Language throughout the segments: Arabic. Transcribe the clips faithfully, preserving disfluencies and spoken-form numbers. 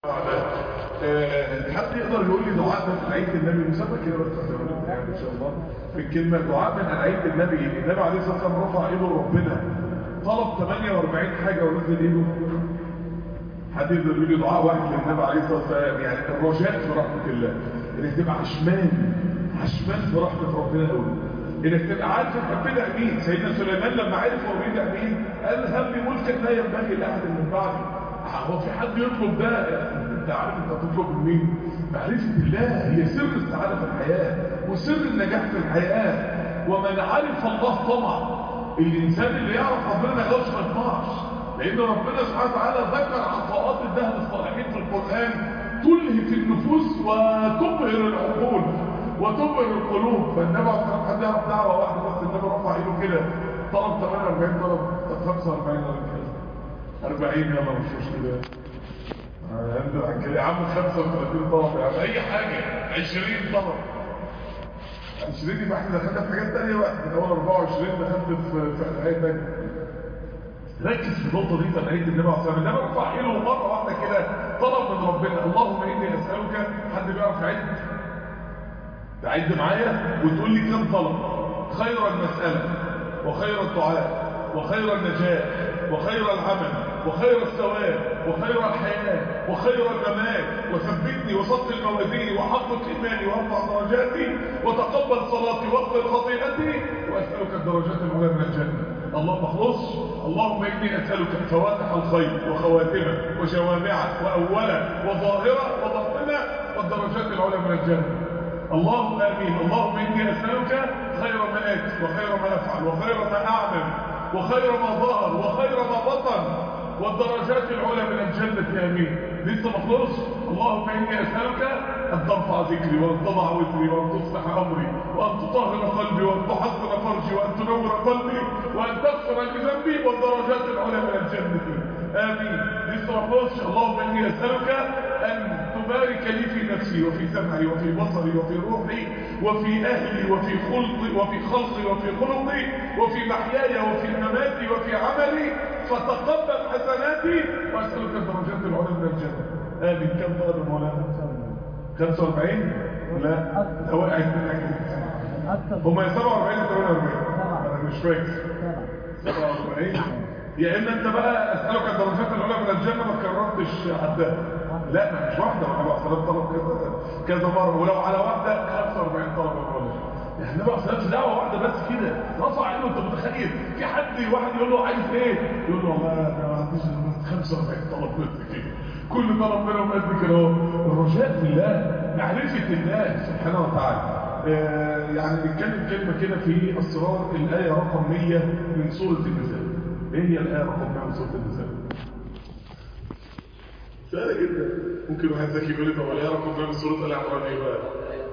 حد يقدر يقول لي دعاء من أدعية النبي مسمى كده بس يعني ان شاء الله بالكلمه دعاء من أدعية النبي. النبي عليه الصلاه والسلام رفع ايده لربنا طلب ثمانية وأربعين حاجه ونزل ايده. حد يقدر يقول لي دعاء واحد للنبي عليه الصلاه والسلام؟ يعني الرجاء في رحمه الله، انك تبقى عشمان عشمان في رحمه ربنا قوي، انك تبقى عارف انت بتدعي مين. سيدنا سليمان لما عرف هو بيدعي مين قال هب لي ملكا لا ينبغي لاحد من بعدي. هو في حد يطلب ده؟ انت عارف انت هتطلب من مين؟ معرفه الله هي سر السعاده في الحياه وسر النجاح في الحياه. ومن عرف الله طمع. الانسان اللي يعرف ربنا ما يقدرش ما يطمعش، لان ربنا سبحانه وتعالى ذكر عطاءات الله للصالحين في القران تلهف النفوس وتبهر العقول وتبهر القلوب. فالنبي عليه الصلاه والسلام حد يعرف دعوه واحده بس النبي رفع ايده كده طلب ثمانية وأربعين طلب خمسة وأربعين أربعين يلا مش مشكله يا عم خمسة وثلاثين طلب يعني اي حاجه عشرين طلب عشرين يبقى احنا دخلنا في حاجات ثانيه بقى من اول أربعة وعشرين دخلت في في حاجات ثانيه. ركز في النقطه دي في أدعية النبي عليه الصلاه والسلام. النبي رفع ايده مره واحده كده طلب من ربنا اللهم اني اسالك. حد بيعرف يعد؟ تعد معايا وتقول لي كم طلب؟ خير المساله وخير الدعاء وخير النجاح وخير العمل وخير الثواب وخير الحياة وخير الممات وثبتني وصدق الموازين وحقق إيماني وارفع درجاتي وتقبل صلاتي واغفر خطيئتي وأسألك الدرجات العلى من الجنة. الله ما خلصش. اللهم إني أسألك فواتح الخير وخواتمه وجوامعه وأوله وظاهره وباطنه والدرجات العلى من الجنة. اللهم آمين. اللهم إني أسألك خير ما آتي وخير ما أفعل وخير ما أعمل وخير ما ظهر وخير ما بطن والدرجات العلى من الجنة. آمين. لسه ما خلصش. اللهم إني أسألك أن ترفع ذكري وأن تضع وزري وأن تصلح أمري وأن تطهر قلبي وأن تحصن فرجي وأن تنور قلبي وأن تغفر لذنبي والدرجات العلى من الجنة. آمين. لسه ما خلصش. اللهم إني أسألك أن تبارك لي في نفسي وفي سمعي وفي بصري وفي روحي وفي أهلي وفي خلقي وفي خلقي وفي خلقي وفي محياي وفي مماتي وفي عملي فتقبل حسناتي وأسألك الدرجات العلى من الجنة. آمين. كم طلب مولانا؟ خمسة وأربعين؟ لا ده وقعت من هم يا سبعة وأربعين يا ثمانية وأربعين؟ أنا مش فاكر. سبعة وأربعين. يا إما أنت بقى أسألك الدرجات العلى من الجنة ما كررتش عدها. لا ما مش واحدة أنا بقى صلاة طلب كذا كذا مرة ولو على واحدة خمسة وأربعين طلب مرة. احنا بقى صلاة دعوة واحدة بس كده رفع عينه. انت متخيل في حد واحد يقول له عايز ايه؟ يقول له والله انا ما عنديش خمسة وأربعين طلب بس كده. كل طلب منهم قد كده اهو. الرجاء في الله معرفة الله سبحانه وتعالى. آه يعني نتكلم كلمة كده في اسرار الآية رقم مية من سورة النساء. ايه هي الآية رقم مية من سورة النساء؟ سهلة جدا. ممكن واحد ذكي يقول لي طب الآية رقم مية من سورة آل عمران ايه بقى؟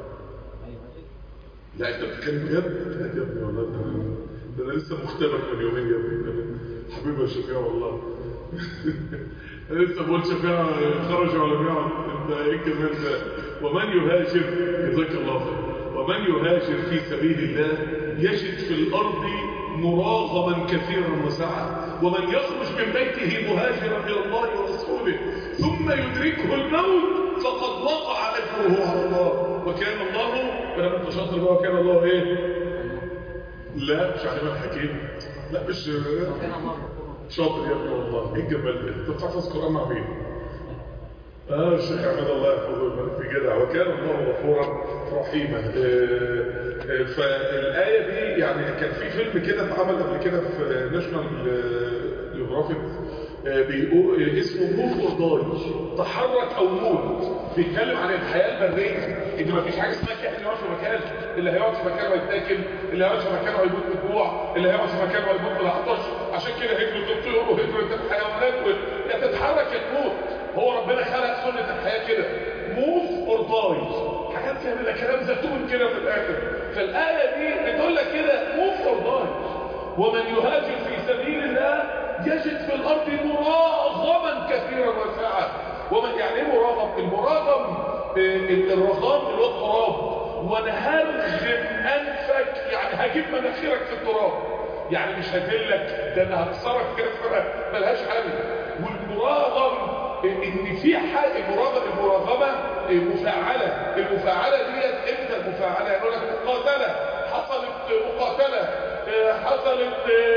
لا انت بتتكلم بجد؟ لا يا ابني والله ده انا لسه مختبر من يومين يا ابني. حبيبي يا شفيع والله. انا لسه بقول شفيع خرج ولم يعد. انت ايه الكلام ده؟ ومن يهاجر جزاك الله خير. ومن يهاجر في سبيل الله يجد في الارض مراغما كثيرا وسعه. ومن يخرج من بيته مهاجرا الى الله ورسوله ثم يدركه الموت فقد وقع اجره على الله وكان الله فلما انت شاطر بقى وكان الله ايه؟ لا مش علم الحكيم. لا مش شاطر يا ابني والله. ايه الجمال ده؟ انت بتحفظ قران مع مين؟ اه الشيخ عماد الله يحفظه ويبارك في جدع. وكان الله غفورا رحيما. آه آه فالايه دي يعني كان في فيلم كده اتعمل قبل كده في ناشونال جيوغرافيك آه بيقول اسمه موف اور داي تحرك او موت. بيتكلم عن الحياه البريه ان مفيش حاجه اسمها كائن يقعد في مكان. اللي هيقعد في مكانه هيتاكل، اللي هيقعد في مكانه هيموت من الجوع، اللي هيقعد في مكانه هيموت من العطش. عشان كده هجرة الطيور وهجرة الحيوانات يا تتحرك يا تموت. هو ربنا خلق سنة الحياة كده موف اور داي. حاجات كده كلام زيتون كده في الاخر. فالآية دي بتقول لك كده موف اور داي. ومن يهاجر في سبيل الله يجد في الارض مراغما كثيرا وسعة. ومن يعني ايه مراغم؟ المراغم الرغام اللي هو التراب. ونهرغم انفك يعني هجيب مناخيرك في التراب. يعني مش هدلك ده انا هكسرك كده فرقه ملهاش حل. والمراغم ان في حاجه المراغمه مفاعله. المفاعله ديت امتى المفاعله؟ يقول لك مقاتله، حصلت مقاتله، حصلت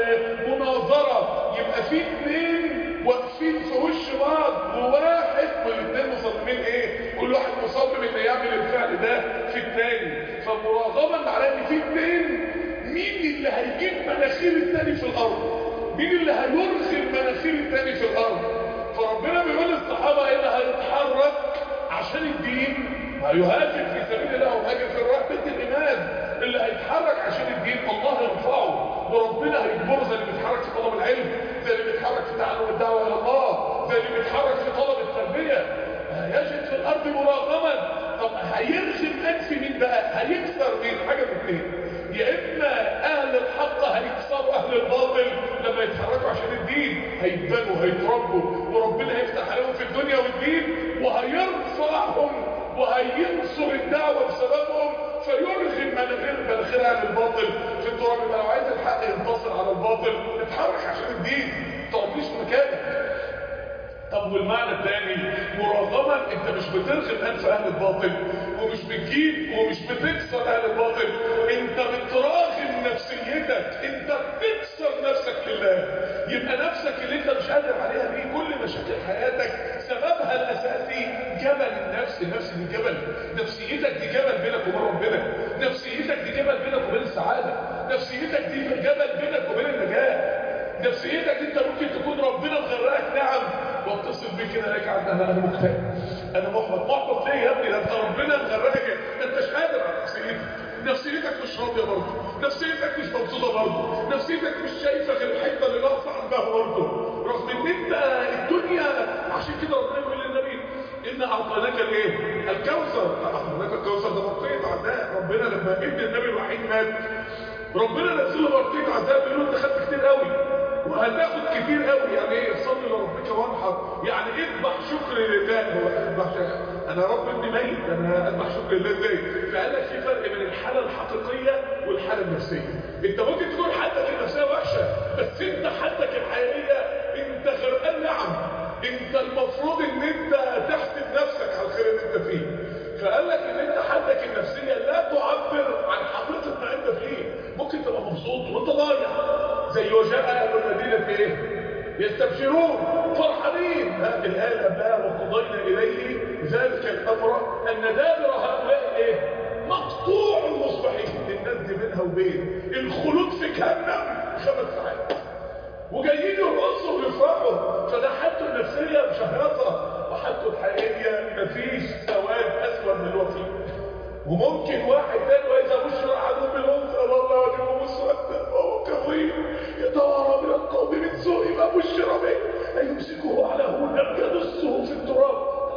مناظره، يبقى في اثنين واقفين في وش بعض وواحد والاثنين مصممين ايه؟ كل واحد مصمم انه يعمل الفعل ده في الثاني. فمراغمه معناها ان في اثنين، مين اللي هيجيب مناخير الثاني في الارض؟ مين اللي هيرغم مناخير الثاني في الارض؟ فربنا بيقول للصحابه ايه اللي هيتحرك عشان الدين، هيهاجر في سبيل الله وهاجر في رحمه الايمان. اللي هيتحرك عشان الدين الله يرفعه وربنا هيجبره، زي اللي بيتحرك في طلب العلم، زي اللي بيتحرك في تعلم الدعوه الى الله، زي اللي بيتحرك في طلب التربيه. هيجد في الارض مراغما. طب هيرغم انف مين بقى؟ هيكسر مين؟ حاجه من اثنين، يا اما اهل الحق هيكسروا اهل الباطل لما يتحركوا عشان الدين، هيتبنوا هيتربوا وربنا هيفتح عليهم في الدنيا والدين، وهيرفعهم وهينصر الدعوه بسببهم، فيرغم مناخير مناخير اهل الباطل في التراب. يبقى لو عايز الحق ينتصر على الباطل اتحرك عشان الدين، ما تقعدليش في مكانك. طب والمعنى الثاني مراغما، انت مش بترغم انف اهل الباطل ومش بتجيب ومش بتكسر اهل الباطل، انت بتراغم نفسيتك، انت بتكسر نفسك لله. يبقى نفسك اللي انت مش قادر عليها دي، كل مشاكل حياتك سببها الاساسي جبل النفس. النفس دي جبل، نفسيتك دي جبل بينك وبين ربنا، نفسيتك دي جبل بينك وبين السعاده، نفسيتك دي جبل بينك وبين النجاه. نفسيتك انت ممكن تكون ربنا مغرقك نعم، واتصل بيه كده لك عند انا انا مكتئب، انا محبط. محبط ليه يا ابني؟ ده انت ربنا مغرقك، ده انت مش قادر على نفسيتك، نفسيتك مش راضيه برضه، نفسيتك مش مبسوطه برضه، نفسيتك مش شايفه غير الحته اللي ناقصه عندها برضه، رغم ان انت الدنيا. عشان كده ربنا بيقول للنبي ان اعطيناك الايه؟ الكوثر. اعطيناك الكوثر ده برقيه عداء. ربنا لما ابن النبي الوحيد مات، ربنا نزل له برقيه عداء، بيقول له انت خدت كتير قوي وهتاخد كتير قوي. يعني ايه؟ صلي لربك وانحر، يعني اذبح شكر لله. هو اذبح شكر، انا رب ابني ميت، انا اذبح شكر لله ازاي؟ فقال لك في فرق بين الحاله الحقيقيه والحاله النفسيه. انت ممكن تكون حالتك النفسيه وحشه، بس انت حالتك الحقيقيه انت غرقان نعم. انت المفروض ان انت تحسب نفسك على الخير اللي انت فيه. فقال لك ان انت حالتك النفسيه لا تعبر عن حقيقه ما انت فيه. ممكن تبقى مبسوط وانت ضايع، زي وجاء اهل المدينه ايه؟ يستبشرون فرحانين. هذه الايه قبلها وقضينا اليه ذلك الامر ان دابر هؤلاء ايه؟ مقطوع المصبحين. الناس دي بينها وبين الخلود في جهنم خمس ساعات، وجايين يرقصوا ويفرحوا. فده حالته النفسيه مشهرطه، وحالته الحقيقيه مفيش سواد اسود من الوطين. وممكن واحد تاني واذا بشر احدهم بالانثى والله وجهه مسودا وهو كظيم يتوارى من القوم من سوء ما بشر به ايمسكه على هون ام يدسه في التراب.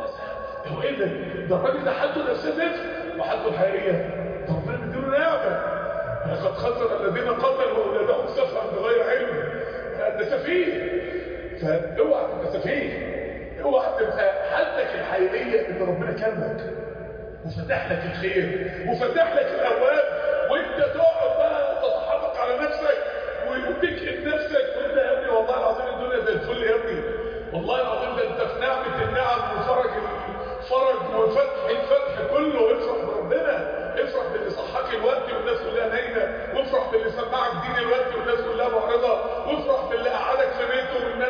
هو ايه ده؟ ده الراجل ده حالته نفسيه زفت، وحالته الحقيقيه ربنا مديله نعمه. لقد خسر الذين قتلوا اولادهم سفها بغير علم. انت سفيه، فاوعى تبقى سفيه، اوعى تبقى حالتك الحقيقيه ان ربنا كرمك وفتح لك الخير وفتح لك الابواب، وانت تقعد بقى تتحرك على نفسك وتكئب نفسك وانت يا ابني والله العظيم الدنيا زي الفل يا ابني، والله العظيم ده انت في نعمه النعم وفرج الفرج وفتح الفتح كله. افرح بربنا، افرح باللي صحاك الوقت والناس كلها نايمه، وافرح باللي سمعك دين الوقت والناس كلها معرضه، وافرح باللي قعدك في بيته والناس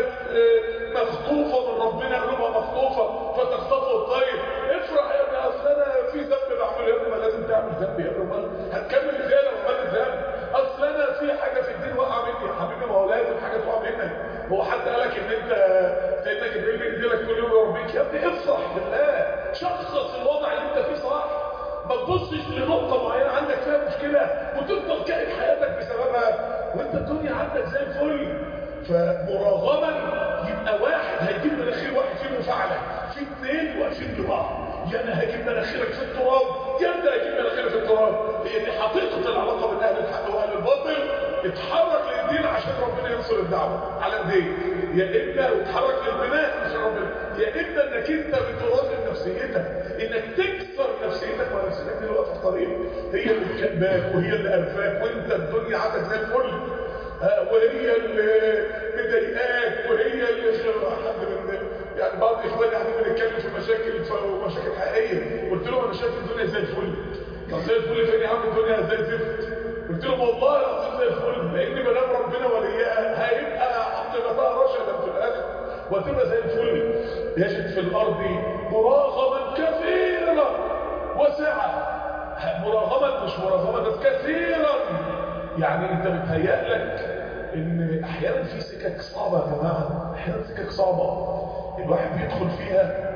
مخطوفه من ربنا، قلوبها مخطوفه فتخطفه الطير. افرح يا ابني، اصل انا في ذنب بعمله. يا ابني ما لازم تعمل ذنب يا ابني، هتكمل ازاي لو عملت ذنب؟ اصل انا في حاجه في الدين واقعه مني. يا حبيبي ما هو لازم حاجه تقع منك. هو حد قالك ان انت سيدنا جبريل بينزلك كل يوم يربيك؟ يا ابني افرح بالله، شخص الوضع اللي انت فيه صح، ما تبصش لنقطه معينه عندك فيها مشكله وتفضل كائن حياتك بسببها وانت الدنيا عندك زي الفل. فمراغما يبقى واحد هيجيب مناخير واحد فيه مفاعله، في اثنين واقفين لبعض، يا انا هجيب مناخيرك في التراب يا انت هجيب مناخيرك في التراب. هي دي حقيقه العلاقه بين اهل الحق واهل الباطل. اتحرك للدين عشان ربنا ينصر الدعوه على ايديك، يا اما اتحرك للبناء عشان ربنا، يا اما انك انت بتراجع نفسيتك، انك تكسر نفسيتك. ونفسيتك دي اللي واقفه في الطريق، هي اللي بتكباك وهي اللي قرفاك وانت الدنيا عندك زي الفل، وهي اللي مضايقاك وهي اللي حد من يعني بعض اخواني قاعدين بنتكلم في مشاكل ومشاكل حقيقيه، قلت لهم انا شايف الدنيا زي الفل. طب زي الفل فين يا عم؟ الدنيا زي الزفت. قلت لهم والله العظيم زي الفل، لان ما دام ربنا وليها هيبقى عاقبتها رشدا في الاخر وتبقى زي الفل. يجد في الارض مراغما كثيرا وسعه. مراغما مش مراغما بس كثيرا، يعني انت بتهيألك ان احيانا في سكك صعبه يا جماعه، احيانا سكك صعبه الواحد بيدخل فيها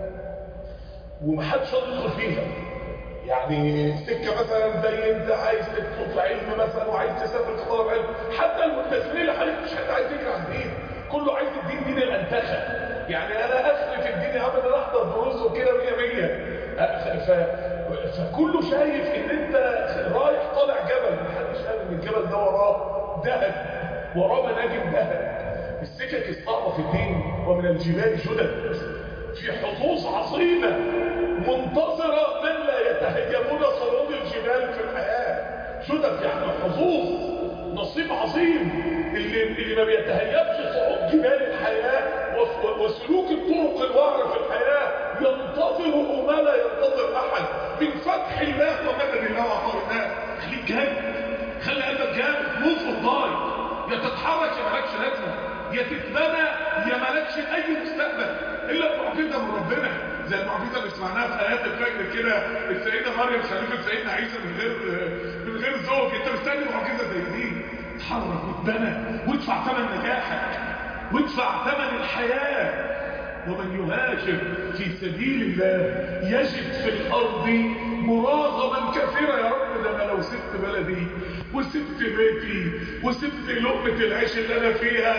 ومحدش يدخل فيها. يعني سكه مثلا زي انت عايز تطلب علم مثلا وعايز تسافر تطلب علم، حتى الملتزمين اللي حواليك مش حد عايز يجري على الدين، كله عايز الدين دين الانتخه. يعني انا اخري في الدين يا عم انا احضر دروس وكده مية مية. ف... فكله شايف ان انت رايح طالع جبل، محدش قال ان الجبل ده وراه ذهب، وراه مناجم ذهب. السكك الصعبه في الدين ومن الجبال جدد، في حظوظ عظيمه منتظره من لا يتهيبون صعود الجبال في الحياه. جدد يعني حظوظ، نصيب عظيم. اللي اللي ما بيتهيبش صعود جبال الحياه وسلوك الطرق الوعره في الحياه ينتظره ما لا ينتظر احد من فتح الله ومدد الله وعطاء الله. خليك جامد، خلي قلبك جامد، موف والله. يا تتحرك يا مالكش لازمه، يا تتبنى يا مالكش اي مستقبل الا بمعجزه من ربنا، زي المعجزه اللي سمعناها في ايات الفجر كده، السيده مريم خليفه سيدنا عيسى من غير من غير زوج. انت مستني معجزه زي دي؟ اتحرك واتبنى وادفع ثمن نجاحك وادفع ثمن الحياه. ومن يهاجر في سبيل الله يجد في الارض مراغما كثيرا. يا رب ده انا لو سبت بلدي وسبت بيتي وسبت لقمه العيش اللي انا فيها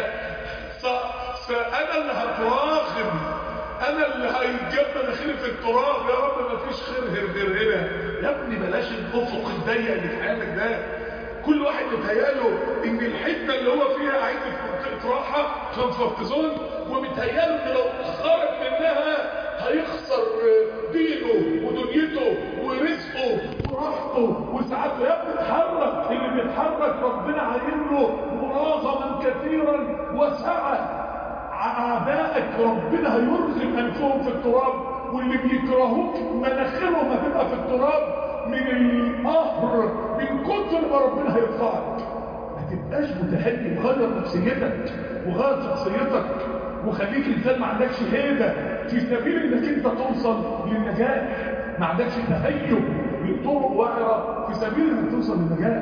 فانا اللي هتراغم، انا اللي هيتجمد اخيري في التراب. يا رب ما فيش خير غير هنا. يا ابني بلاش الافق الضيق اللي في حياتك ده. كل واحد متهيأله ان الحته اللي هو فيها عايز في منطقه راحه كومفورت زون، ومتهيأله ان لو خرج منها هيخسر دينه ودنيته ورزقه وراحته وسعادته. يا ابني اتحرك، اللي بيتحرك ربنا عاين له مراغما كثيرا وسعه. اعدائك ربنا هيرغم انفهم في التراب، واللي بيكرهوك مناخيرهم هتبقى في التراب من القهر، من كتر ما ربنا هيرفعك. ما تبقاش متهيب، غير نفسيتك وغير شخصيتك وخليك انسان ما عندكش هيبه في سبيل انك انت توصل للنجاح. ما عندكش تهيب لطرق واعره في سبيل انك توصل للنجاح.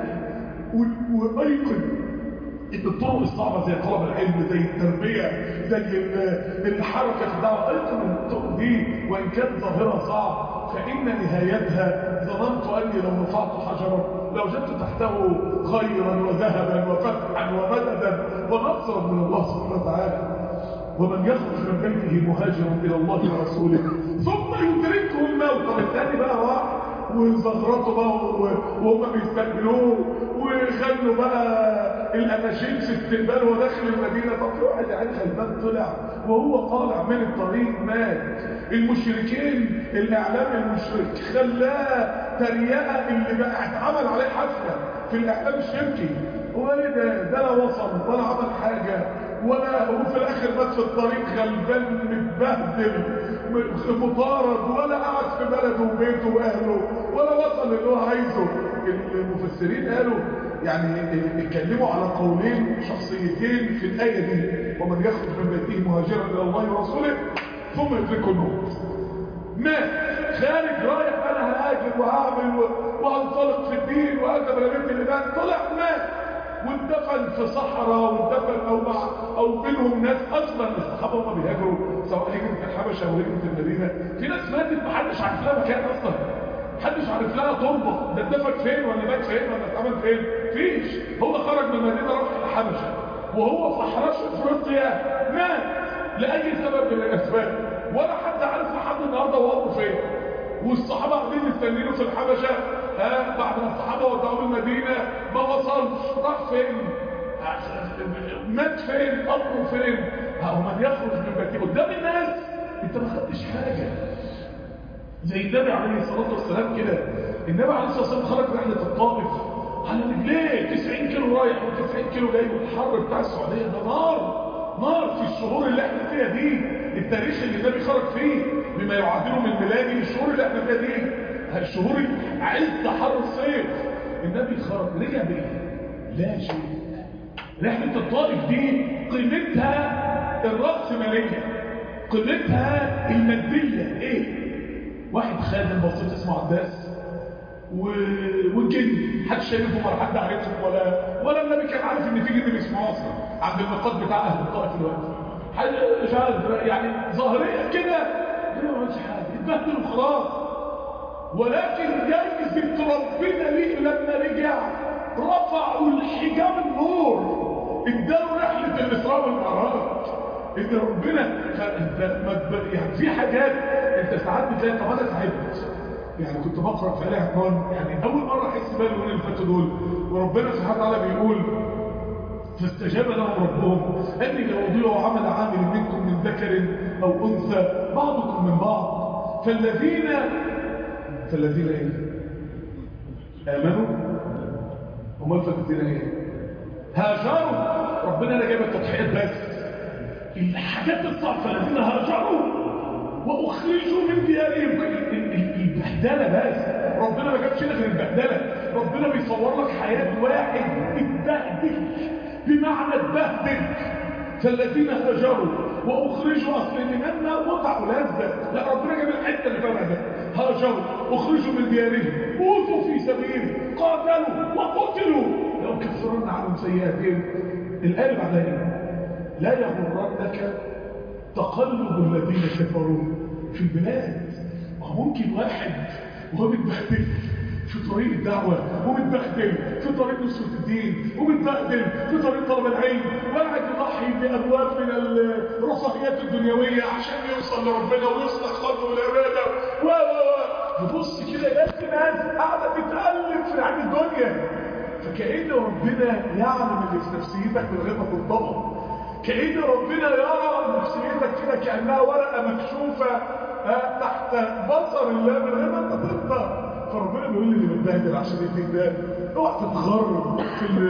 وايقن ان الطرق الصعبه زي طلب العلم، زي التربيه، زي الحركه في الدعوه، ايقن ان الطرق دي وان كانت ظاهرها صعب فان نهايتها ظننت اني لو رفعت حجرا لوجدت تحته خيرا وذهبا وفتحا ومددا ونصرا من الله سبحانه وتعالى. ومن يخرج من بيته مهاجرا الى الله ورسوله ثم يدركه الموت. طب الثاني بقى راح وزغرته بقى وهم بيستقبلوه وغنوا بقى الاناشيد في استقباله وداخل المدينه. طب في واحد يعني غلبان طلع وهو طالع من الطريق مات. المشركين الاعلام المشرك خلاه تريقه اللي بقى اتعمل عليه حفله في الاعلام الشركي. هو ايه ده؟ ده لا وصل ولا عمل حاجه ولا هو في الاخر مات في الطريق غلبان متبهدل مطارد، ولا قعد في بلده وبيته واهله ولا وصل اللي هو عايزه. المفسرين قالوا يعني اتكلموا على قولين شخصيتين في الايه دي: ومن يخرج من بيته مهاجرا الى الله ورسوله ثم يدركه الموت. مات خارج رايح انا هاجر وهعمل وهنطلق في الدين وهذا بلغت اللبان، طلع مات واتدفن في صحراء واتدفن او مع او بينهم ناس. اصلا الصحابه هم بيهاجروا سواء هجرت الحبشه او هجرت المدينه، في ناس ماتت محدش عارف لها مكان اصلا، محدش عارف لها تربه، ده اتدفن فين ولا مات فين ولا اتعمل فين، فيش. هو خرج من المدينه راح الحبشه وهو في احراش افريقيا مات لاي سبب من الاسباب، ولا حد عارف لحد النهارده وضعه فين. والصحابه قاعدين مستنيينه في الحبشه. ها بعد ما الصحابه ودعوه المدينه ما وصلش، راح فين؟ مات فين؟ قبره فين؟ ومن يخرج من بيته قدام الناس انت ما خدتش حاجه. زي النبي عليه الصلاه والسلام كده، النبي عليه الصلاه والسلام خرج رحله الطائف على رجليه تسعين كيلو رايح وتسعين كيلو جاي، والحر بتاع السعوديه ده نار نار في الشهور اللي احنا فيها دي. التاريخ اللي النبي خرج فيه بما يعادله من ميلادي الشهور اللي احنا فيها دي، الشهور عز حر الصيف، النبي خرج رجع بايه؟ لا شيء. رحله الطائف دي قيمتها الرأسمالية، قيمتها الماديه ايه؟ واحد خادم بسيط اسمه عباس و... والجن محدش شايفهم ولا حد عارفهم، ولا ولا النبي كان عارف ان في جن اسمه اصلا عند الميقات بتاع اهل الطائف دلوقتي، حاجه مش عارف يعني ظاهريه كده، ما عملش حاجه، اتبهدل وخلاص. ولكن جايزة ربنا ليه لما رجع رفعوا الحجاب النور، اداله رحله الاسراء والمعراج. ان ربنا فانت يعني في حاجات انت ساعات بتلاقي. طب انا تعبت يعني، كنت بقرا في آل عمران يعني اول مره احس بالي من اللي فاتوا دول، وربنا سبحانه وتعالى بيقول فاستجاب لهم ربهم اني لو اضيع عمل عامل منكم من ذكر او انثى بعضكم من بعض فالذين فالذين ايه؟ امنوا. امال فالذين ايه؟ هاجروا. ربنا لا جايب التضحيات بس، الحاجات الصعبه. فالذين هاجروا واخرجوا من ديارهم، البهدله بس. ربنا ما جابش لك غير البهدله. ربنا بيصور لك حياه واحد اتبهدل، بمعنى اتبهدل. فالذين هاجروا واخرجوا، اصل لمنا متعه ولذه، لا ربنا جاب الحته اللي فيها ده. هاجروا اخرجوا من ديارهم اوذوا في سبيله قاتلوا وقتلوا لو كفرنا عنهم سيئاتهم. الايه اللي بعدها ايه؟ لا يغرنك تقلب الذين كفروا في البلاد. وممكن واحد وهو متبهدل في طريق الدعوة، ومتبهدل في طريق نصرة الدين، ومتبهدل في طريق طلب العلم، وقاعد يضحي بأبواب من الرفاهيات الدنيوية عشان يوصل لربنا ويصلح قلبه بالعبادة و و يبص كده يلاقي ناس قاعدة تتألم في عين الدنيا. فكأن ربنا يعلم اللي في نفسيتك من غير ما تنضبط. كأن ربنا يرى نفسيتك كده كأنها ورقة مكشوفة تحت بصر الله من غير ما انت تقدر. فربنا بيقول لي اللي متبهدل عشان يديك ده اوعى تتغرب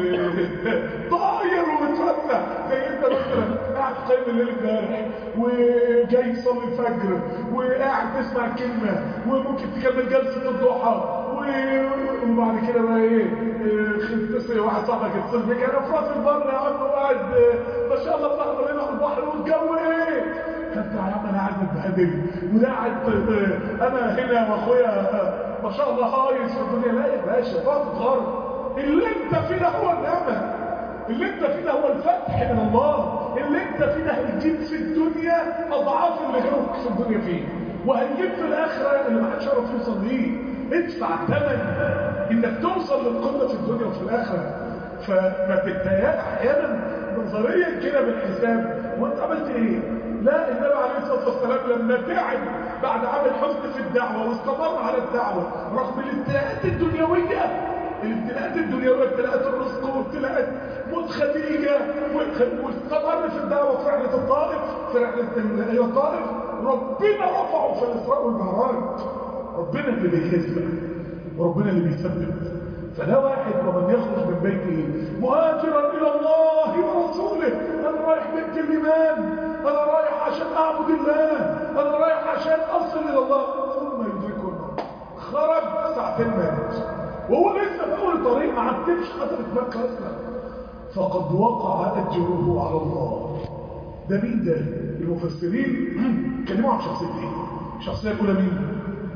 في طاير ومتفتح. زي انت مثلا قاعد قايم الليل امبارح وجاي تصلي الفجر وقاعد تسمع كلمه وممكن تكمل جلسه الضحى وبعد كده بقى ايه تسمع واحد صاحبك يتصل بيك انا في راس البر يا عم وقاعد ما شاء الله بتحضر هنا على البحر والجو ايه. فانت يا عم انا قاعد اتبهدل وده قاعد انا هنا واخويا ما شاء الله هايص في الدنيا. لا يا باشا اقعد تتغرب. اللي انت فيه ده هو النعمه، اللي انت فيه ده هو الفتح من الله، اللي انت فيه ده هيجيب في الدنيا اضعاف اللي غيرك في الدنيا فيه، وهيجيب في الاخره اللي ما حدش يعرف يوصل ليه. ادفع ثمن انك توصل للقمه في الدنيا وفي الاخره. فما تتهيأ احيانا نظريا كده بالحساب وانت عملت ايه؟ لا، النبي عليه الصلاه والسلام لما تعب بعد عام الحزن في الدعوه واستمر على الدعوه رغم الابتلاءات الدنيويه، الابتلاءات الدنيويه، ابتلاءات الرزق وابتلاءات موت خديجه، واستمر في الدعوه في رحله الطائف، في رحله الى الطائف، ربنا رفعه في الاسراء والمعراج. ربنا اللي بيحس وربنا اللي بيثبت. فده واحد ومن يخرج من بيته مهاجرا الى الله ورسوله، انا رايح بيت الايمان، انا رايح عشان اعبد الله، انا رايح عشان اصل الى الله، ثم يدركه الموت. خرج ساعتين مات وهو لسه في اول طريق، ما عدتش فتره مكه اصلا، فقد وقع اجره على الله. ده مين ده؟ المفسرين كلموا عن شخصيتين. الشخصيه الاولى مين؟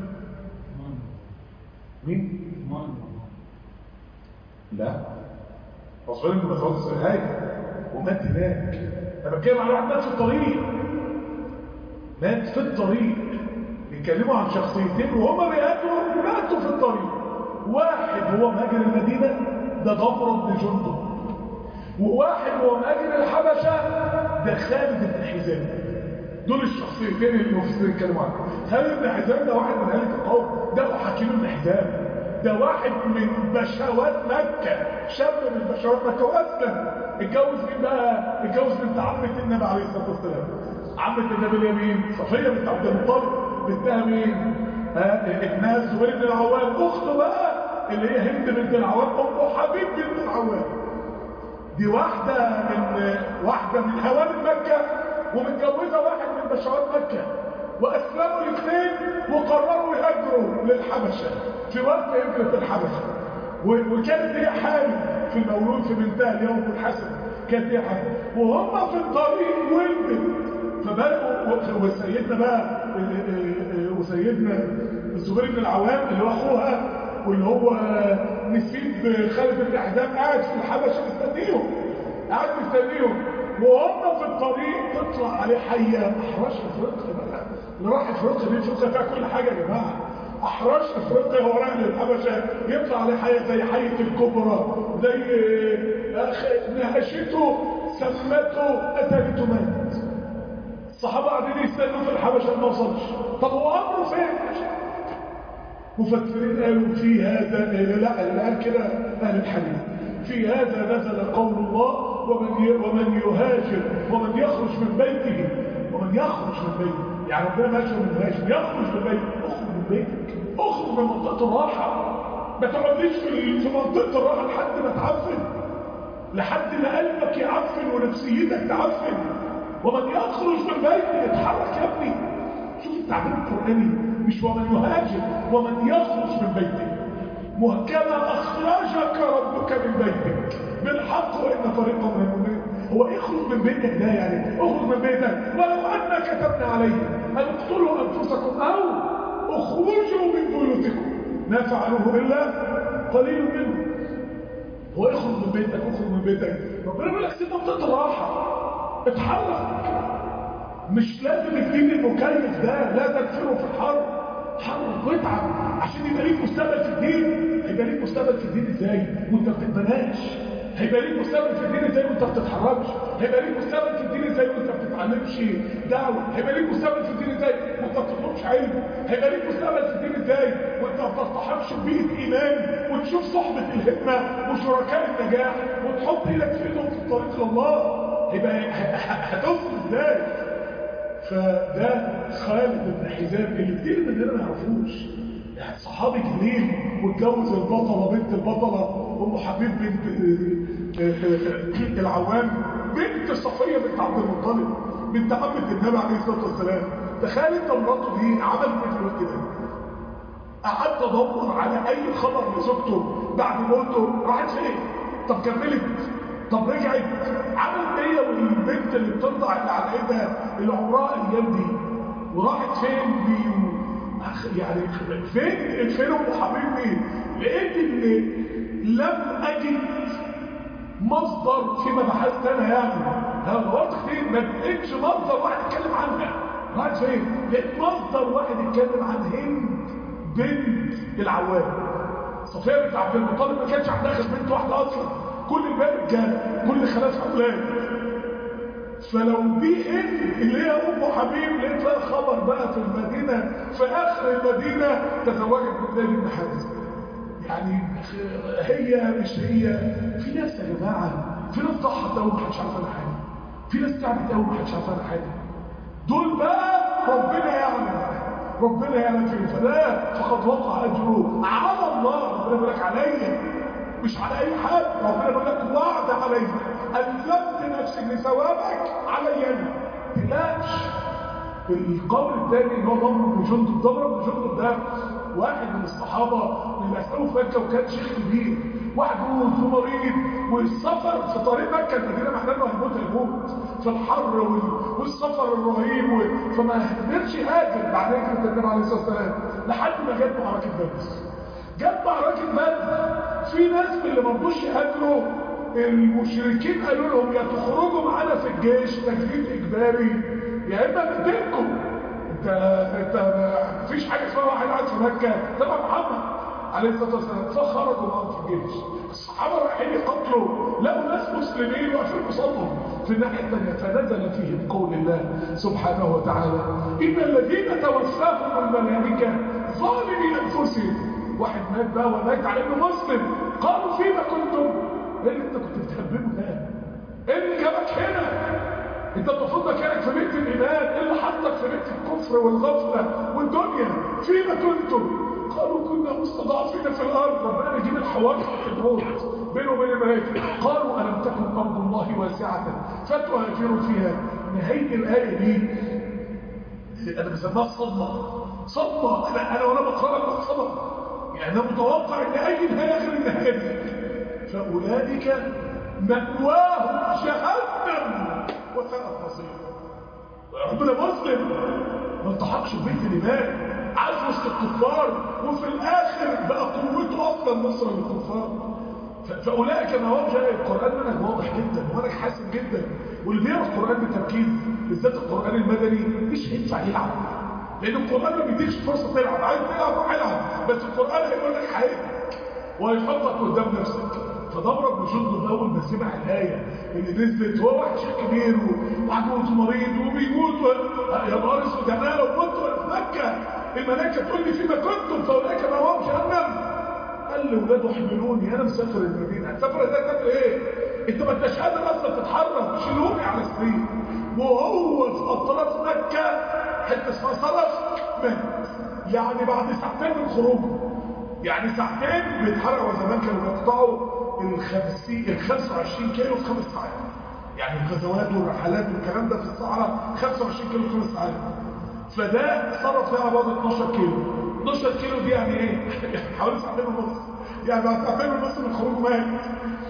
مين؟ لا رسول الله صلى الله عليه وسلم ومات هناك. انا بتكلم على واحد مات في الطريق، مات في الطريق. بيتكلموا عن شخصيتين وهما بيقاتلوا ماتوا في الطريق. واحد هو مهاجر المدينه، ده ضمر بن جندب، وواحد هو مهاجر الحبشه، ده خالد بن حزام. دول الشخصيتين اللي المفسرين اتكلموا عنهم. خالد بن حزام ده واحد من اهل القوم، ده حكيم بن حزام، ده واحد من بشوات مكة، شاب من بشوات مكة وأسلم. اتجوز مين بقى؟ اتجوز بنت عمة النبي عليه الصلاة والسلام. عمة النبي اللي هي مين؟ صفية بنت عبد المطلب. بنتها مين؟ ها ابنها الزبير بن العوام. أخته بقى اللي هي هند بنت العوام أم حبيب بنت العوام. دي واحدة من واحدة من هوان مكة ومتجوزة واحد من بشوات مكة وأسلموا الاثنين وقرروا يهاجروا للحبشة في وقت هجرة الحبشة، وكانت هي حامل في المولود في بنتها اليوم الحسن، كانت هي حامل وهم في الطريق ولدت. فبدأوا وسيدنا بقى وسيدنا الزبير بن العوام اللي هو اخوها واللي هو نسيب خالد بن حزام قاعد في الحبشه مستنيهم، قاعد مستنيهم وهم في الطريق تطلع عليه حيه احراش افريقيا بقى، اللي راح افريقيا دي افريقيا فيها كل حاجه يا جماعه، احراش افريقيا هو رايح للحبشه يطلع عليه حيه زي حيه الكبرى، زي نهشته سمته قتلته مات. الصحابه قاعدين يستنوا في الحبشه ما وصلش، طب هو امره فين؟ مفسرين قالوا في هذا لا اللي قال كده اهل الحديث في هذا نزل قول الله ومن ومن يهاجر ومن يخرج من بيته ومن يخرج من بيته، يعني ربنا ما يشهر من هاجر يخرج من بيته، اخرج من بيتك، اخرج من منطقه الراحه، ما تقعديش في في منطقه الراحه لحد ما تعفن، لحد ما قلبك يعفن ونفسيتك تعفن. ومن يخرج من بيته اتحرك يا ابني، شوف التعبير القرآني مش ومن يهاجر ومن يخرج من بيته، كما أخرجك ربك من بيتك بالحق وإن فريقا من المؤمنين. هو اخرج من بيتك ده يعني اخرج من بيتك ولو أن كتبنا عليهم أن اقتلوا أنفسكم أو اخرجوا من بيوتكم ما فعلوه إلا قليل منهم. هو اخرج من بيتك اخرج من بيتك، ربنا بيقول لك سيب منطقة الراحة، اتحرك، مش لازم الدين المكيف ده لا تكفره في الحرب، اتحرك واتعب عشان يبقى ليك مستقبل في الدين. هيبقى ليك مستقبل في الدين ازاي وانت ما بتتبناش؟ هيبقى ليك مستقبل في الدين ازاي وانت ما بتتحركش؟ هيبقى ليك مستقبل في الدين ازاي وانت ما بتتعلمش دعوه؟ هيبقى ليك مستقبل في الدين ازاي وانت ما بتطلبش علم؟ هيبقى ليك مستقبل في الدين ازاي وانت ما بتصطحبش بيئه ايمان وتشوف صحبه الهمه وشركاء النجاح وتحط ايدك في ايدهم في الطريق لله؟ هيبقى هتوصل ازاي؟ فده خالد بن حزام اللي كتير مننا ما يعرفوش، يعني صحابي جليل واتجوز البطله بنت البطله ام حبيب بنت العوام بنت صفيه بنت عبد المطلب بنت عمه النبي عليه الصلاه والسلام. تخيل انت مراته دي عملت ايه في الوقت ده؟ قعدت ادور على اي خبر لزوجته بعد موته، راحت فين؟ طب كملت؟ طب رجعت؟ عملت ايه والبنت اللي بترضع اللي على ايدها اللي عمرها الايام دي وراحت فين دي؟ يعني فين فين ام حبيبي؟ لقيت ان لم اجد مصدر فيما بحثت انا، يعني انا دورت كتير ما لقيتش مصدر واحد يتكلم عنها. راحت فين؟ لقيت مصدر واحد يتكلم عن هند بنت العوام. صفيه بنت عبد المطلب ما كانش عندها غير بنت واحده اصلا، كل الباقي رجاله، كل خلافها اولاد. فلو دي هند اللي هي ام حبيب لقيت لها خبر بقى في المدينه في اخر المدينه تزوجت من زيد بن حارثه. يعني هي مش هي. في ناس يا جماعه في ناس ضحت قوي محدش عارف عنها حاجه، في ناس تعبت قوي محدش عارف عنها حاجه. دول بقى ربنا يعلم، ربنا يعلم فيهم، فده فقد وقع اجره على الله. ربنا بيقول لك عليا مش على اي حد، ربنا بيقول لك وعد عليا الزمت نفسي بثوابك علي انا، ما تقلقش. القول الثاني اللي هو ضمر بن جندب. ضمر بن جندب ده واحد من الصحابه اللي اسلموا في مكه وكان شيخ كبير، واحد هو مريض والسفر في طريق مكه المدينه محتاج له هيموت هيموت في الحر والسفر الرهيب، فما قدرش يهاجر بعد هجره النبي عليه الصلاه والسلام لحد ما جت معركه بدر. جت معركه بدر في ناس من اللي ما رضوش يهاجروا المشركين قالوا لهم يا تخرجوا معانا في الجيش تجديد اجباري يا اما نقتلكم. انت انت مفيش حاجه اسمها واحد قاعد في مكه تبع محمد عليه الصلاه والسلام. فخرجوا معاهم في الجيش. الصحابه رايحين يقتلوا لقوا ناس مسلمين واقفين قصادهم في الناحيه الثانيه، فنزل فيهم قول الله سبحانه وتعالى ان الذين توفاهم الملائكه ظالمي انفسهم. واحد مات بقى ومات على انه مسلم، قالوا فيما كنتم؟ ايه اللي انت كنت بتهببه ده؟ ايه اللي جابك هنا؟ انت المفروض مكانك في بيت الايمان، ايه اللي حطك في بيت الكفر والغفله والدنيا؟ فيما كنتم؟ قالوا كنا مستضعفين في الارض. ربنا يجيب الحوار في الموت بينه وبين الملائكه. قالوا الم تكن ارض الله واسعه فتهاجروا فيها. نهايه الايه دي انا بسميها صدمه صدمه انا انا وانا بقرا بتصدم، يعني انا متوقع ان اي نهايه غير النهايه دي. فاولئك مأواهم جهنم وساءت مصيرا. ربنا مسلم ما التحقش ببيت الايمان، عاش وسط الكفار وفي الاخر بقى قوته اصلا نصر للكفار. فاولئك مأواهم جهنم. القران منهج واضح جدا ومنهج حاسم جدا، واللي بيقرا القران بتركيز بالذات القران المدني مش هينفع يلعب، لان القران ما بيديكش فرصه تلعب. عايز تلعب روح العب، بس القران هيقول لك حياتك وهيحطك قدام نفسك. فضرب بن جندب اول ما سمع الايه اللي نزلت، هو واحد شيخ كبير وعجوز ومريض وبيموت و... يا نهار اسود، يعني انا لو كنت وانا في مكه الملائكه تقول لي فيما كنتم فاولئك مأواهم جهنم. قال لاولاده احملوني انا مسافر المدينه. هتسافر ازاي؟ تعمل ايه؟ انت ما انتش قادر اصلا تتحرك، شيلوني على سرير. وهو في اطراف مكه حته اسمها صرف مات، يعني بعد ساعتين من خروجه، يعني ساعتين بيتحرك. وزمان كانوا بيقطعوا الخمسين ال خمسة وعشرين كيلو في خمس ساعات، يعني الغزوات والرحلات والكلام ده في الصحراء خمسة وعشرين كيلو في خمس ساعات. فده صرف فيها بعض اتناشر كيلو. اتناشر كيلو دي يعني ايه؟ يعني حوالي ساعتين ونص، يعني بعد ساعتين ونص من خروجه مات.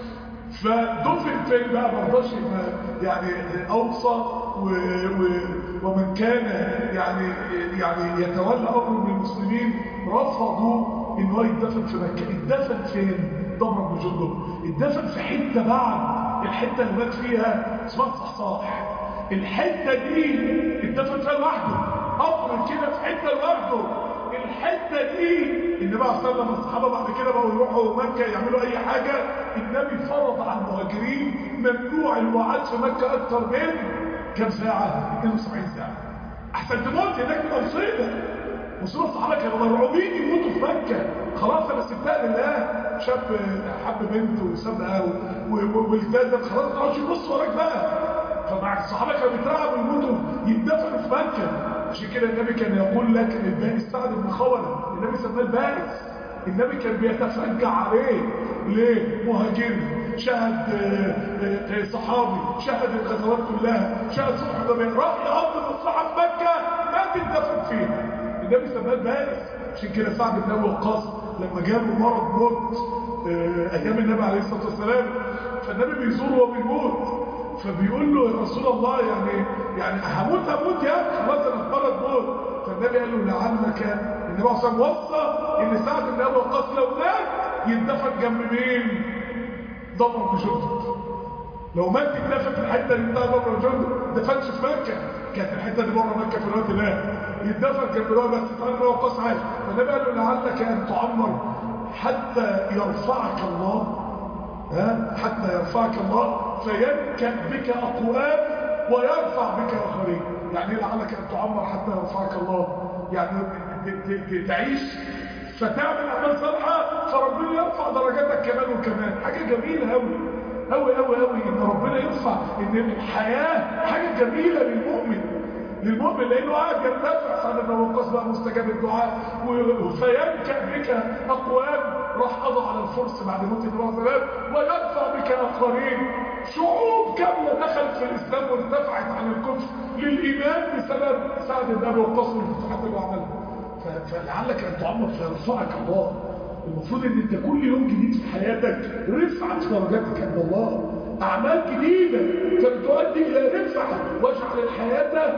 فدفن فين بقى؟ ما رضاش يعني اوصى و... و... ومن كان يعني يعني يتولى امر من المسلمين رفضوا ان هو يدفن في مكه. اتدفن فين؟ ضمر بن جندب اتدفن في حته بعد الحته اللي مات فيها اسمها الصحصاح. الحته دي اتدفن فيها لوحده، قبر كده في حته لوحده. الحته دي النبي عليه الصلاه والسلام الصحابه بعد كده بقوا يروحوا مكه يعملوا اي حاجه، النبي فرض على المهاجرين ممنوع الوعاد في مكه اكتر من كام ساعه؟ اتنين وسبعين ساعه. احسن تموت هناك من مصيبه. مصيبه الصحابه كانوا مرعوبين يموتوا في مكه. خلاص انا سبتها لله. شاب حب بنت وسابها والتزم، خلاص ما تقعدش تبص وراك بقى. فمع الصحابه كانوا بيترعبوا يموتوا يدفنوا في مكه. عشان كده النبي كان يقول لك البائس سعد بن خوله، النبي سماه البائس. النبي كان بيتفجع عليه. ليه؟ مهاجر شهد صحابي، شهد الغزوات كلها، شهد صلح الحديبيه، راح يقضي مصلحه في مكه ما تدفن فيها. النبي سماه البائس. عشان كده سعد بن ابي وقاص لما جاله مرض موت ايام النبي عليه الصلاه والسلام، فالنبي بيزوره وهو بيموت، فبيقول له يا رسول الله يعني يعني هموت هموت يا اخي، خلاص انا في مرض موت. فالنبي قال له لعلك، النبي عليه الصلاه والسلام وصى ان سعد بن ابي وقاص لو مات يتدفن جنب مين؟ ضمر بن جندب. لو مات يتدفن في الحته اللي بتاع ضمر بن جندب، ما دفنش في مكه، كانت الحته دي بره مكه في الوقت ده، يتدفن جنب ده. بس سعد بن ابي وقاص عاش. فالنبي قال له لعلك ان تعمر حتى يرفعك الله، ها حتى يرفعك الله فينكب بك اقوام ويرفع بك اخرين. يعني لعلك ان تعمر حتى يرفعك الله، يعني تعيش فتعمل اعمال صالحه فربنا يرفع درجاتك كمان وكمان. حاجه جميله قوي قوي قوي قوي ان ربنا يرفع، ان الحياه حاجه جميله للمؤمن للمؤمن لانه قاعد يرتفع. سعد بن وقاص بقى مستجاب الدعاء. فينكب بك اقوام، راح قضى على الفرس بعد موت النبي عليه الصلاه والسلام، ويرفع بك اخرين. شعوب كامله دخلت في الاسلام وارتفعت عن الكفر للايمان بسبب سعد بن ابي وقاص والفتوحات اللي عملها. فلعلك ان تعمر فيرفعك الله. المفروض ان انت كل يوم جديد في حياتك رفعت درجاتك عند الله، اعمال جديده فبتؤدي الى رفعه. واجعل الحياه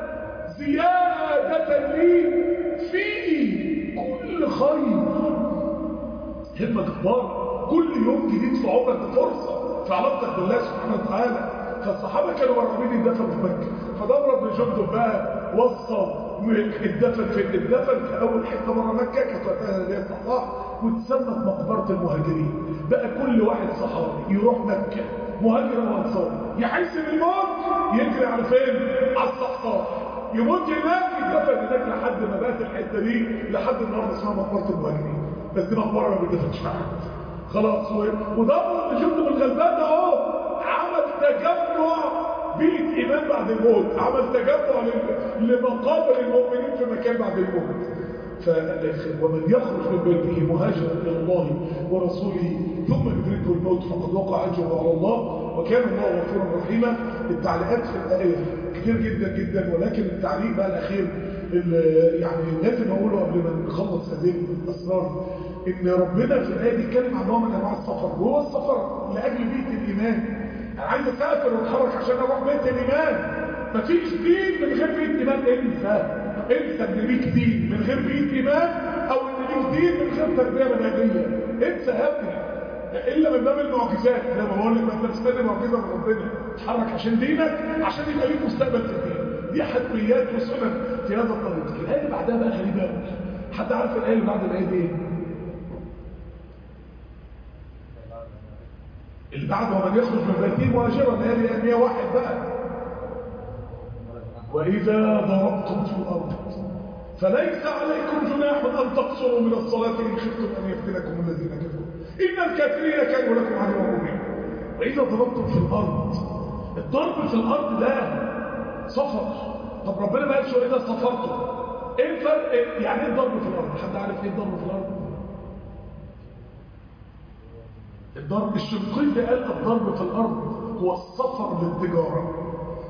زياده لي في كل خير. همة جبارة، كل يوم جديد في عمرك فرصة في علاقتك بالله سبحانه وتعالى. فالصحابة كانوا مرعوبين يدفن في مكة. فضمر بن جندب بقى وصى الدفن في الدفن في أول حتة مرة مكة كانت وقتها اللي هي الصحراء، واتسمت مقبرة المهاجرين. بقى كل واحد صحابي يروح مكة مهاجر وانصاري يحس بالموت يجري على فين؟ على الصحراء، يموت هناك يدفن هناك لحد ما بقت الحتة دي لحد النهارده اسمها مقبرة المهاجرين. بس دي مقبره ما بيدفنش فيها حد خلاص. وضمر بن جندب الغلبان ده اهو عمل تجمع بيئه ايمان بعد الموت، عمل تجمع لمقابر المؤمنين في مكان بعد الموت. ومن يخرج من بيته مهاجرا الى الله ورسوله ثم يدركه الموت فقد وقع اجره على الله وكان الله غفورا رحيما. التعليقات في الايه كتير جدا جدا، ولكن التعليق بقى الاخير اللي يعني لازم اقوله قبل ما نخلص هذه الاسرار، ان ربنا في الايه بيتكلم عن نوع من انواع السفر، وهو السفر لاجل بيئه الايمان. انا عايز اسافر واتحرك عشان اروح بيت الايمان. مفيش دين من غير بيئه ايمان. انسى انسى ان ليك دين من غير بيئه ايمان، او ان ليك دين من غير تربيه منهجيه. انسى يا ابني، الا من باب المعجزات. زي ما بقول لك ما انت مستني معجزه من ربنا، تتحرك عشان دينك، عشان يبقى ليك مستقبل في الدين. دي حتميات وسنن في هذا الطريق. الايه اللي بعدها بقى غريبه قوي. حد عارف الايه اللي بعد الايه دي ايه؟ اللي بعد ومن يخرج من بيته مهاجرا، اللي هي مية وواحد بقى. واذا ضربتم في الارض فليس عليكم جناح ان تقصروا من الصلاه ان خفتم ان يفتنكم الذين كفروا ان الكافرين كانوا لكم عدوا مبينا. واذا ضربتم في الارض، الضرب في الارض ده سفر. طب ربنا ما قالش واذا سافرتم. ايه الفرق؟ يعني ايه الضرب في الارض؟ حد عارف ايه الضرب في الارض؟ الضرب الشنقيطي قال الضرب في الارض هو السفر للتجاره.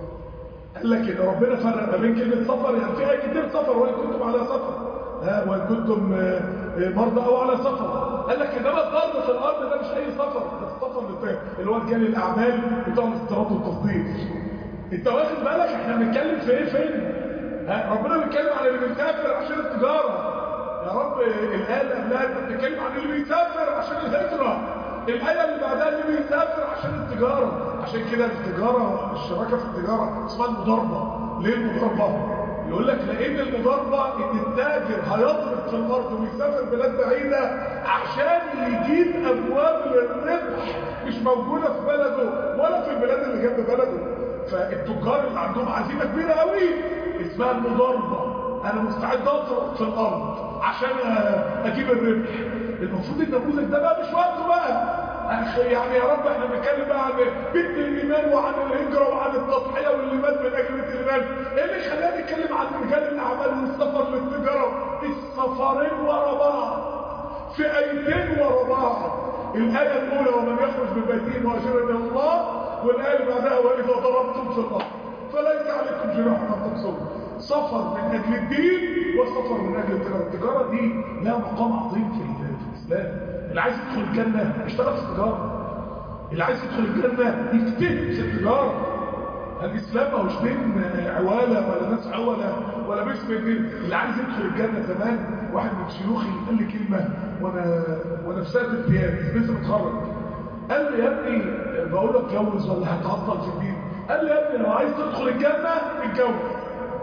قال لك ان ربنا فرق ما بين كلمه سفر، يعني في ايه كتير سفر، وان كنتم على سفر ها وان كنتم مرضى او على سفر. قال لك انما الضرب في الارض ده مش اي سفر، ده السفر اللي هو رجال الاعمال بتوع الاستيراد والتصدير. انت واخد بالك احنا بنتكلم في ايه فين؟ ها ربنا بيتكلم عن اللي بيسافر عشان التجاره. يا رب الايه اللي قبلها انت بتتكلم عن اللي بيسافر عشان الهجره. الآية اللي بعدها اللي بيسافر عشان التجارة. عشان كده التجارة، الشراكة في التجارة اسمها المضاربة. ليه المضاربة؟ يقول لك لأن المضاربة إن التاجر هيضرب في الأرض ويسافر بلاد بعيدة عشان يجيب أبواب للربح مش موجودة في بلده ولا في البلاد اللي جنب بلده. فالتجار اللي عندهم عزيمة كبيرة قوي اسمها المضاربة. أنا مستعد أضرب في الأرض عشان أجيب الربح. المفروض النموذج ده بقى مش وقته بقى. يعني يا رب احنا بنتكلم بقى عن بيت الايمان وعن الهجره وعن التضحيه واللي مات من اجل بيت الايمان. ايه اللي خلانا نتكلم عن رجال الاعمال والسفر للتجاره؟ السفرين ورا بعض في ايتين ورا بعض. الايه الاولى ومن يخرج من بيته مهاجرا الى الله، والايه اللي بعدها واذا ضربتم في الارض فليس عليكم جناح ان تقصروا. سفر من اجل الدين وسفر من اجل التجاره. التجاره دي لها مقام عظيم في الاسلام. اللي عايز يدخل الجنه يشتغل في التجاره. اللي عايز يدخل الجنه يجتهد في التجاره. الاسلام ما هوش دين عواله ولا ناس عوله ولا باسم الدين. اللي عايز يدخل الجنه زمان واحد من شيوخي قال لي كلمه وانا وانا في سنه امتياز لسه متخرج. قال لي يا ابني بقول لك اتجوز ولا هتعطل في الدين؟ قال لي يا ابني لو عايز تدخل الجنه اتجوز.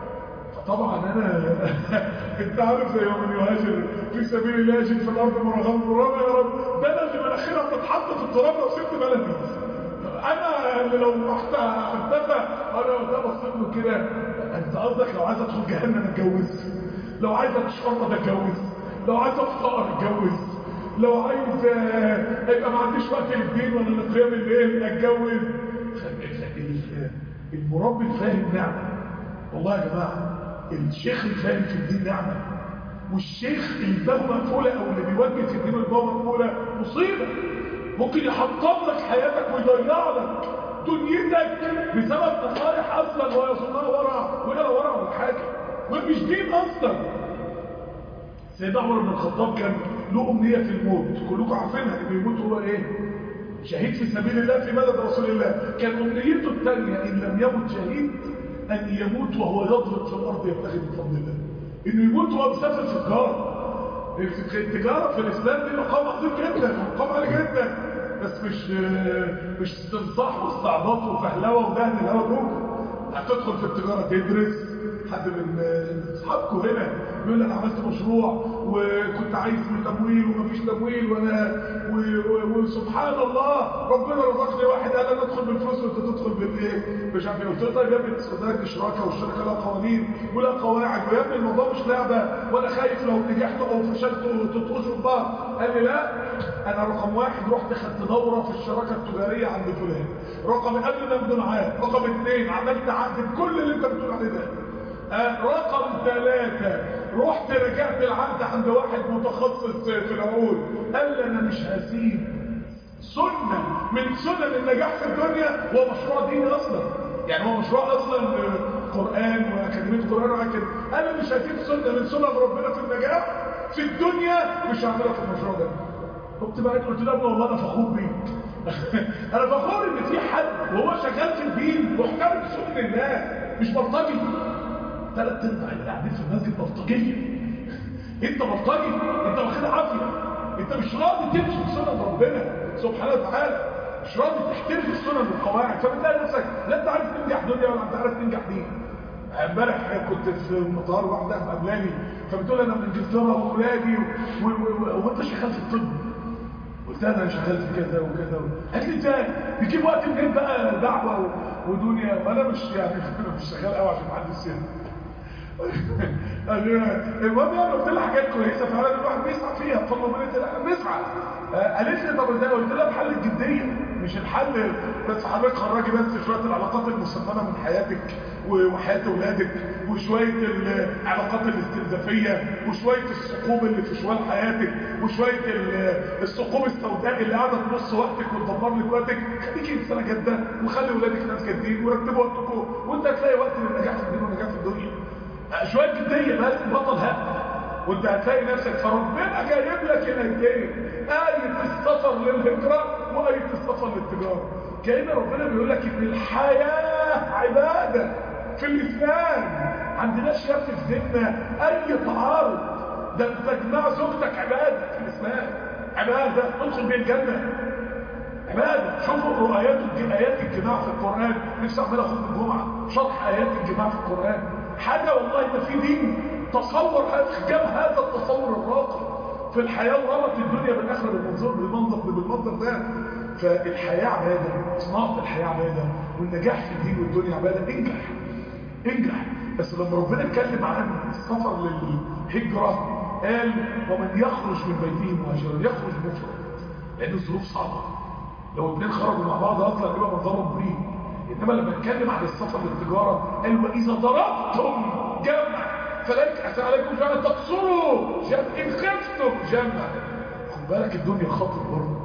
طبعا انا انت عارف زي من يهاجر في سبيل الله يجد في الارض مرغما مرغما. يا رب ده انا اللي مناخيرها بتتحط في التراب لو سبت بلدي. انا اللي لو رحت اختفى انا وقتها بصيت له كده. انت قصدك لو عايز ادخل جهنم اتجوز؟ لو عايز اتشرط اتجوز؟ لو عايز اتفقر اتجوز؟ لو عايز يبقى ما عنديش وقت للدين ولا لقيام الليل اتجوز؟ المربي الفاهم نعمه والله يا جماعه. الشيخ الفاهم في الدين نعمه، والشيخ اللي دماغه مقفوله او اللي بيوجه في الدين ودماغه مقفوله مصيبه. ممكن يحطم لك حياتك ويضيع لك دنيتك بسبب نصايح اصلا وهي يظنها ورع وهي ورع ولا حاجه ومش دين اصلا. سيدنا عمر بن الخطاب كان له امنيه في الموت، كلكم عارفينها، انه يموت هو ايه؟ شهيد في سبيل الله في مدد رسول الله. كان امنيته الثانيه ان لم يمت شهيد ان يموت وهو يضرب في الارض يبتغي من فضل الله. انه يموت وهو مسافر في التجاره. التجاره في الاسلام دي مقام عظيم جدا، مقام عالي جدا، بس مش مش استنصاح واستعباط وفهلوه ودهن الهوا دول. هتدخل في التجاره تدرس. حد من اصحابكم هنا بيقول انا عملت مشروع وكنت عايز من تمويل ومفيش تمويل وانا وسبحان الله ربنا رزقني واحد قال انا ادخل بالفلوس وانت تدخل بالايه؟ مش عارف ايه. قلت له طيب يا ابني السودان شراكه والشركه لها قوانين ولها قواعد، ويا ابني الموضوع مش لعبه وانا خايف لو نجحت او فشلت تتقصوا ببعض. قال لي لا انا رقم واحد رحت خدت دوره في الشراكه التجاريه عند فلان، رقم قبل ما ابدا معاه، رقم اثنين عملت عقد بكل اللي انت بتقول عليه ده، آه رقم ثلاثة رحت رجعت العقد عند واحد متخصص في العقود، قال لي انا مش هسيب سنة من سنن النجاح في الدنيا، هو مشروع ديني اصلا، يعني هو مشروع اصلا قرآن واكاديمية قرآن وهكذا، قال لي مش هسيب سنة من سنن ربنا في النجاح في الدنيا مش هعملها في المشروع ده. قلت بقى قلت له والله انا فخور بيك انا فخور ان في حد وهو شغال في الدين محترم سنن الله مش بلطجي. ثلاث ارباع اللي قاعدين في المسجد بلطجيه. انت بلطجي، انت واخد عافيه، انت مش راضي تمشي بسنن ربنا سبحانه وتعالى، مش راضي تحترم السنن والقواعد، فبتلاقي نفسك لا انت عارف تنجح دنيا ولا انت عارف تنجح دين. امبارح كنت في المطار واحده مقابلاني فبتقول انا من انجلترا واولادي وانت شغال في الطب. قلت انا شغال في كذا وكذا، قالت لي ازاي بيجيب وقت منين بقى دعوه ودنيا وانا مش يعني مش شغال قوي عشان معدي السن. المهم يعني قلت لها حاجات كويسه فعلا الواحد بيسعى فيها بفضل ربنا احنا بنسعى. قالت لي طب ازاي؟ قلت لها بحل الجديه مش الحل بس حضرتك خرجي بس شويه العلاقات المسممه من حياتك وحياه اولادك وشويه العلاقات الاستنزافيه وشويه الثقوب اللي في شوال حياتك وشويه الثقوب السوداء اللي قاعده تنص وقتك وتدمر لك وقتك. خليكي انسانه جاده وخلي اولادك ناس جادين ورتبوا وقتكم وانت هتلاقي وقت للنجاح في الدين والنجاح في الدنيا. شويه جديه بس بطل هق وانت هتلاقي نفسك فربنا جايب لك الايتين، آية السفر للهجرة وآية السفر للتجارة. كأن ربنا بيقول لك ان الحياة عبادة في الإسلام. عندناش يا ابني في ديننا أي تعارض، ده انت تجمع زوجتك عبادة في الإسلام، عبادة تدخل بين الجنة، عبادة. شوفوا آيات آيات الجماع في القرآن، نفسي أعملها خطبة الجمعة شرح آيات الجماع في القرآن. حاجة والله ما في دين تصور جاب هذا التصور الراقي في الحياة وربط الدنيا بالآخرة بالمنظر بالمنظر بالمنظر ده. فالحياة عبادة، صناعة الحياة عبادة، والنجاح في الدين والدنيا عبادة. انجح انجح. بس لما ربنا اتكلم عن السفر للهجرة قال ومن يخرج من بيته مهاجرا، يخرج مفرد لأن الظروف صعبة. لو اتنين خرجوا مع بعض أصلا يبقى منظرهم مريب. إنما لما اتكلم عن السفر للتجارة قال وإذا ضربتم جمع فلك أسأل عليكم جمع تقصروا إن خفتم جمع. خد بالك الدنيا خطر برضه،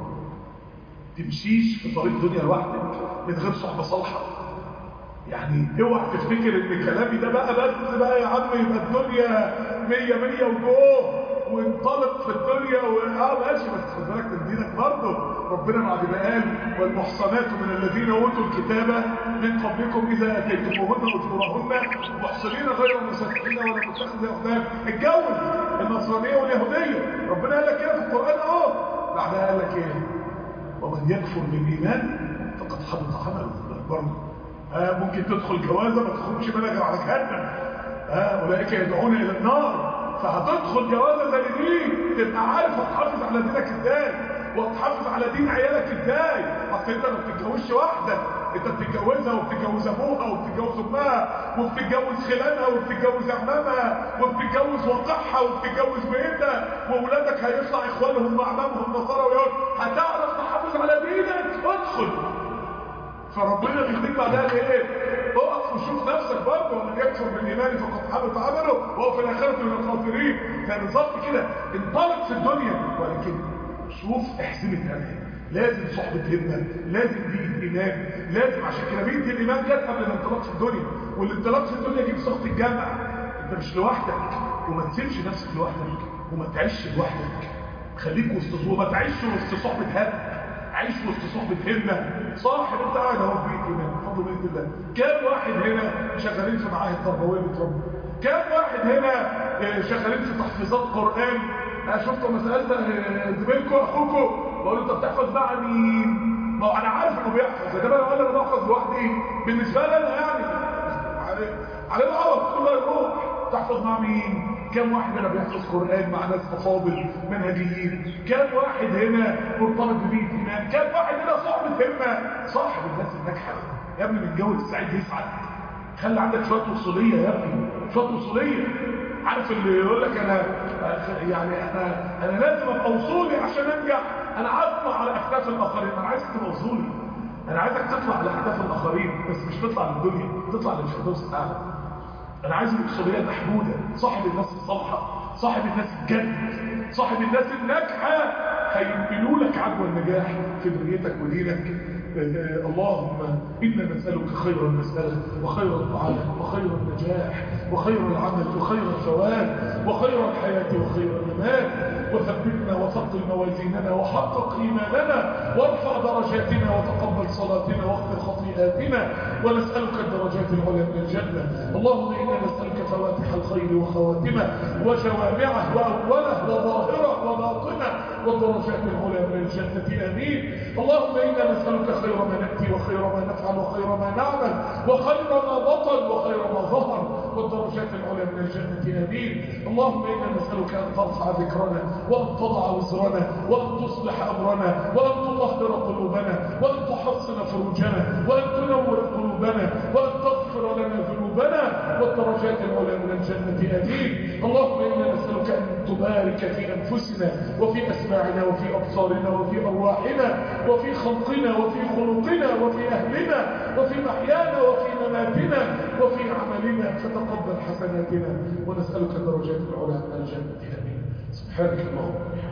تمشيش في طريق الدنيا لوحدك من غير صحبة صالحة. يعني اوعى تفتكر ان كلامي ده بقى بس بقى يا عم يبقى الدنيا مية مية وجوه وانطلق في الدنيا واه ماشي، بس خد بالك من دينك برضه. ربنا بعد ما قال والمحصنات من الذين اوتوا الكتاب من قبلكم اذا اتيتموهن اجورهن محصنين غير مسافحين ولا متخذي اخدان، اتجوز النصرانيه واليهوديه. ربنا قال لك كده في القران اهو. بعدها قال لك ايه؟ ومن يكفر بالايمان فقد حبط عمله. برضه آه ممكن تدخل جوازه ما تخرجش منها غير على جهنم. آه اولئك يدعون الى النار. فهتدخل جوازه زي دي تبقى عارف هتحافظ على دينك ازاي وهتحافظ على دين عيالك ازاي. اصل انت ما بتتجوزش واحده، انت بتتجوزها وبتتجوز ابوها وبتتجوز امها وبتتجوز خلانها وبتتجوز عمامها وبتتجوز وقعها وبتتجوز بيتها واولادك هيطلع اخوانهم واعمامهم نصارى ويهود. هتعرف تحافظ على دينك ادخل. فربنا بيديك بعدها ايه؟ اقف وشوف نفسك برضه. ومن يكفر بالايمان فقد حبط عمله وهو في الاخره من الخاسرين. فبالظبط كده انطلق في الدنيا، ولكن شوف احسبت هذه. لازم صحبه همه، لازم بيئه ايمان، لازم. عشان كده بيئه الايمان جت قبل الانطلاق في الدنيا، والانطلاق في الدنيا يجيب صحبه الجامع. انت مش لوحدك وما تسيبش نفسك لوحدك وما تعيش لوحدك. خليك وسط وما تعيش وسط صحبه هم، عيش وسط صحبة همة. صاحب انت قاعد اهو في بيت ايمان بفضل بيت الله. كام واحد هنا شغالين في معاهد تربويه بتربوا؟ كام واحد هنا شغالين في تحفيظات قران؟ انا شفت لما سالت زميلكم اخوكم بقول له انت بتحفظ مع مين؟ ما هو انا عارف انه بيحفظ، انما لو انا بحفظ لوحدي بالنسبه لي انا يعني على على العرب كله يروح. تحفظ مع مين؟ كم واحد هنا بيحفظ قرآن مع ناس أفاضل منهجيين؟ كم واحد هنا مرتبط ببيئة إيمان؟ كم واحد هنا صاحب همة؟ صاحب الناس الناجحة يا ابني من جو السعيد يسعد. خلي عندك شوية وصولية يا ابني، شوية وصولية. عارف اللي يقول لك أنا يعني أنا أنا لازم أبقى وصولي عشان أنجح. أنا أطلع على أكتاف الآخرين. أنا عايزك تبقى وصولي، أنا عايزك تطلع على أكتاف الآخرين، بس مش تطلع للدنيا، تطلع للفردوس الأعلى. انا عايز الايجابيات محموده، صاحب الناس الصالحه، صاحب الناس الجد، صاحب الناس الناجحه هينقلوا لك عدوى النجاح في دنيتك ودينك. اللهم إنا نسألك خير المسألة وخير الطعام وخير النجاح وخير العمل وخير الثواب وخير الحياة وخير الممات، وثبتنا وثقل موازيننا وحقق إيماننا وارفع درجاتنا وتقبل صلاتنا واغفر خطيئاتنا، ونسألك الدرجات العلى من الجنة. اللهم إنا نسألك فواتح الخير وخواتمه وجوامعه وأوله وظاهره وباطنه والدرجات العلى من الجنة آمين. اللهم إنا نسألك خير ما نأتي وخير ما نفعل وخير ما نعمل وخير ما بطن وخير ما ظهر والدرجات العلى من الجنة آمين. اللهم إنا نسألك أن ترفع ذكرنا وأن تضع وزرنا وأن تصلح أمرنا وأن تطهر قلوبنا وأن تحصن فروجنا وأن تنور قلوبنا وأن تغفر لنا ذنوبنا والدرجات العلى من الجنة آمين. اللهم إنا نسألك أن تبارك في أنفسنا وفي أسماعنا وفي أبصارنا وفي أرواحنا وفي خلقنا وفي خلقنا وفي أهلنا وفي محيانا وفي مماتنا وفي عملنا فتقبل حسناتنا، ونسألك الدرجات العلى من الجنة آمين. سبحانك اللهم وبحمدك.